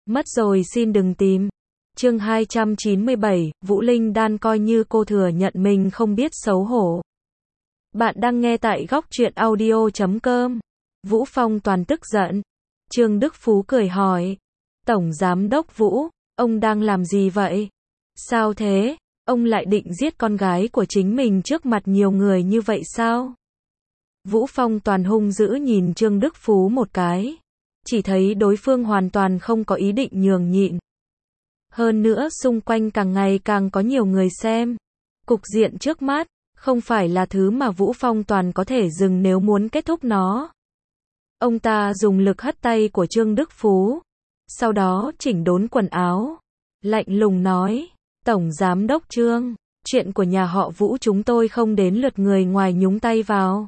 Mất rồi xin đừng tìm. Chương 297, Vũ Linh Đan coi như cô thừa nhận mình không biết xấu hổ. Bạn đang nghe tại góc truyện audio.com. Vũ Phong Toàn tức giận. Trương Đức Phú cười hỏi. Tổng Giám đốc Vũ, ông đang làm gì vậy? Sao thế? Ông lại định giết con gái của chính mình trước mặt nhiều người như vậy sao? Vũ Phong Toàn hung dữ nhìn Trương Đức Phú một cái. Chỉ thấy đối phương hoàn toàn không có ý định nhường nhịn. Hơn nữa xung quanh càng ngày càng có nhiều người xem. Cục diện trước mắt, không phải là thứ mà Vũ Phong Toàn có thể dừng nếu muốn kết thúc nó. Ông ta dùng lực hất tay của Trương Đức Phú. Sau đó chỉnh đốn quần áo. Lạnh lùng nói, Tổng Giám đốc Trương, chuyện của nhà họ Vũ chúng tôi không đến lượt người ngoài nhúng tay vào.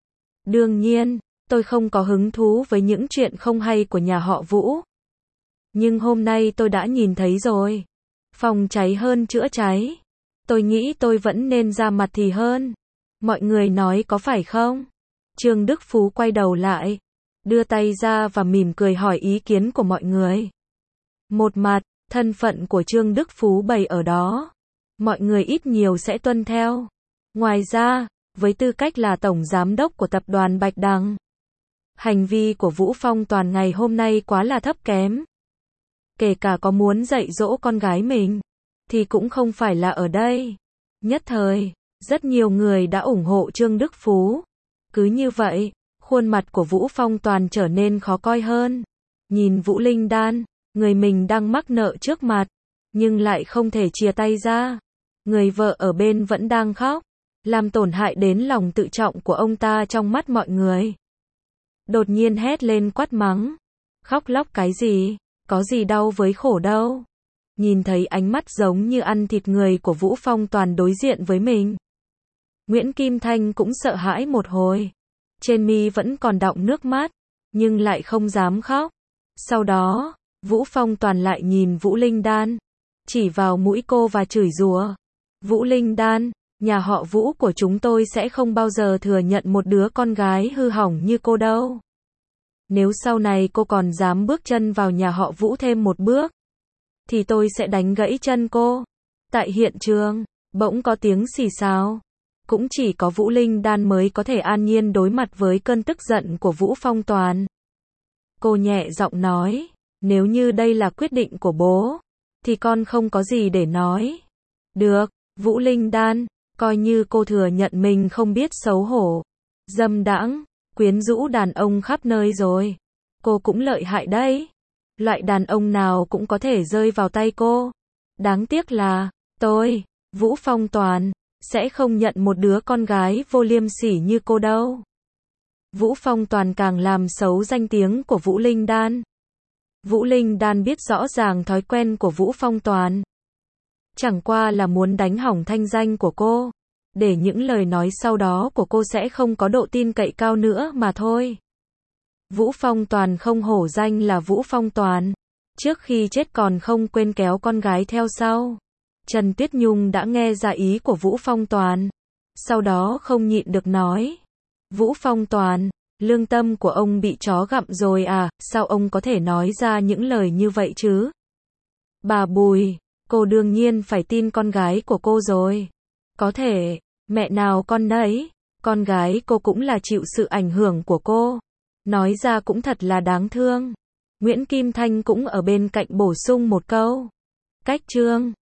Đương nhiên, tôi không có hứng thú với những chuyện không hay của nhà họ Vũ. Nhưng hôm nay tôi đã nhìn thấy rồi. Phòng cháy hơn chữa cháy. Tôi nghĩ tôi vẫn nên ra mặt thì hơn. Mọi người nói có phải không? Trương Đức Phú quay đầu lại, đưa tay ra và mỉm cười hỏi ý kiến của mọi người. Một mặt, thân phận của Trương Đức Phú bày ở đó. Mọi người ít nhiều sẽ tuân theo. Ngoài ra, với tư cách là Tổng Giám đốc của tập đoàn Bạch Đằng, hành vi của Vũ Phong Toàn ngày hôm nay quá là thấp kém. Kể cả có muốn dạy dỗ con gái mình, thì cũng không phải là ở đây. Nhất thời, rất nhiều người đã ủng hộ Trương Đức Phú. Cứ như vậy, khuôn mặt của Vũ Phong Toàn trở nên khó coi hơn. Nhìn Vũ Linh Đan, người mình đang mắc nợ trước mặt, nhưng lại không thể chia tay ra. Người vợ ở bên vẫn đang khóc, làm tổn hại đến lòng tự trọng của ông ta trong mắt mọi người. Đột nhiên hét lên quát mắng. Khóc lóc cái gì? Có gì đau với khổ đâu. Nhìn thấy ánh mắt giống như ăn thịt người của Vũ Phong Toàn đối diện với mình. Nguyễn Kim Thanh cũng sợ hãi một hồi. Trên mi vẫn còn đọng nước mắt, nhưng lại không dám khóc. Sau đó, Vũ Phong Toàn lại nhìn Vũ Linh Đan, chỉ vào mũi cô và chửi rủa. Vũ Linh Đan, nhà họ Vũ của chúng tôi sẽ không bao giờ thừa nhận một đứa con gái hư hỏng như cô đâu. Nếu sau này cô còn dám bước chân vào nhà họ Vũ thêm một bước, thì tôi sẽ đánh gãy chân cô. Tại hiện trường, bỗng có tiếng xì xào. Cũng chỉ có Vũ Linh Đan mới có thể an nhiên đối mặt với cơn tức giận của Vũ Phong Toàn. Cô nhẹ giọng nói, nếu như đây là quyết định của bố, thì con không có gì để nói. Được, Vũ Linh Đan, coi như cô thừa nhận mình không biết xấu hổ, dâm đãng, quyến rũ đàn ông khắp nơi rồi. Cô cũng lợi hại đấy. Loại đàn ông nào cũng có thể rơi vào tay cô. Đáng tiếc là, tôi, Vũ Phong Toàn, sẽ không nhận một đứa con gái vô liêm sỉ như cô đâu. Vũ Phong Toàn càng làm xấu danh tiếng của Vũ Linh Đan. Vũ Linh Đan biết rõ ràng thói quen của Vũ Phong Toàn. Chẳng qua là muốn đánh hỏng thanh danh của cô, để những lời nói sau đó của cô sẽ không có độ tin cậy cao nữa mà thôi. Vũ Phong Toàn không hổ danh là Vũ Phong Toàn. Trước khi chết còn không quên kéo con gái theo sau. Trần Tuyết Nhung đã nghe ra ý của Vũ Phong Toàn. Sau đó không nhịn được nói. Vũ Phong Toàn, lương tâm của ông bị chó gặm rồi à, sao ông có thể nói ra những lời như vậy chứ? Bà Bùi, cô đương nhiên phải tin con gái của cô rồi. Có thể, mẹ nào con nấy, con gái cô cũng là chịu sự ảnh hưởng của cô. Nói ra cũng thật là đáng thương. Nguyễn Kim Thanh cũng ở bên cạnh bổ sung một câu. Cách Trương